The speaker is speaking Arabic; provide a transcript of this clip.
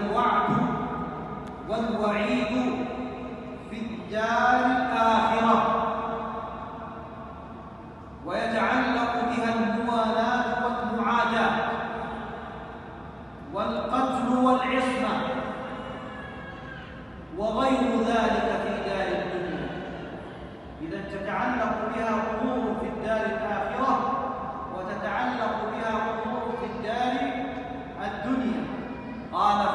الوعد والوعيد في الدار الآخرة، ويتعلق بها الموالاة والمعاداة والقتل والعصمة وغير ذلك في دار الدنيا. إذا تتعلق بها أمور في الدار الآخرة وتتعلق بها أمور في الدار الدنيا. قال